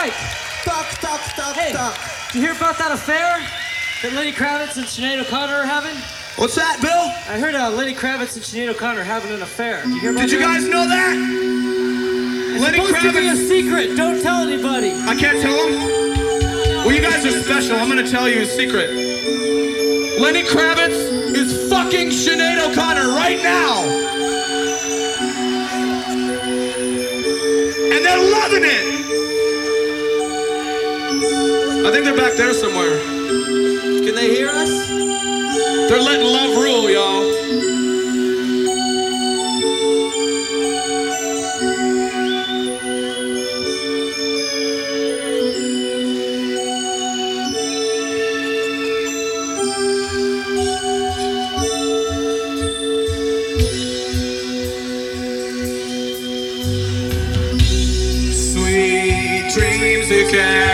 Mike. Hey, did you hear about that affair that Lenny Kravitz and Sinead O'Connor are having? What's that, Bill? I heard Lenny Kravitz and Sinead O'Connor are having an affair. Did you hear about Did you that? guys know that? Lenny It's supposed to be a Kravitz. secret. Don't tell anybody. I can't tell him? Well, you guys are special. I'm gonna tell you a secret. Lenny Kravitz is fucking Sinead O'Connor right now. And they're loving it. I think they're back there somewhere. Can they hear us? They're letting love rule, y'all. Sweet dreams again.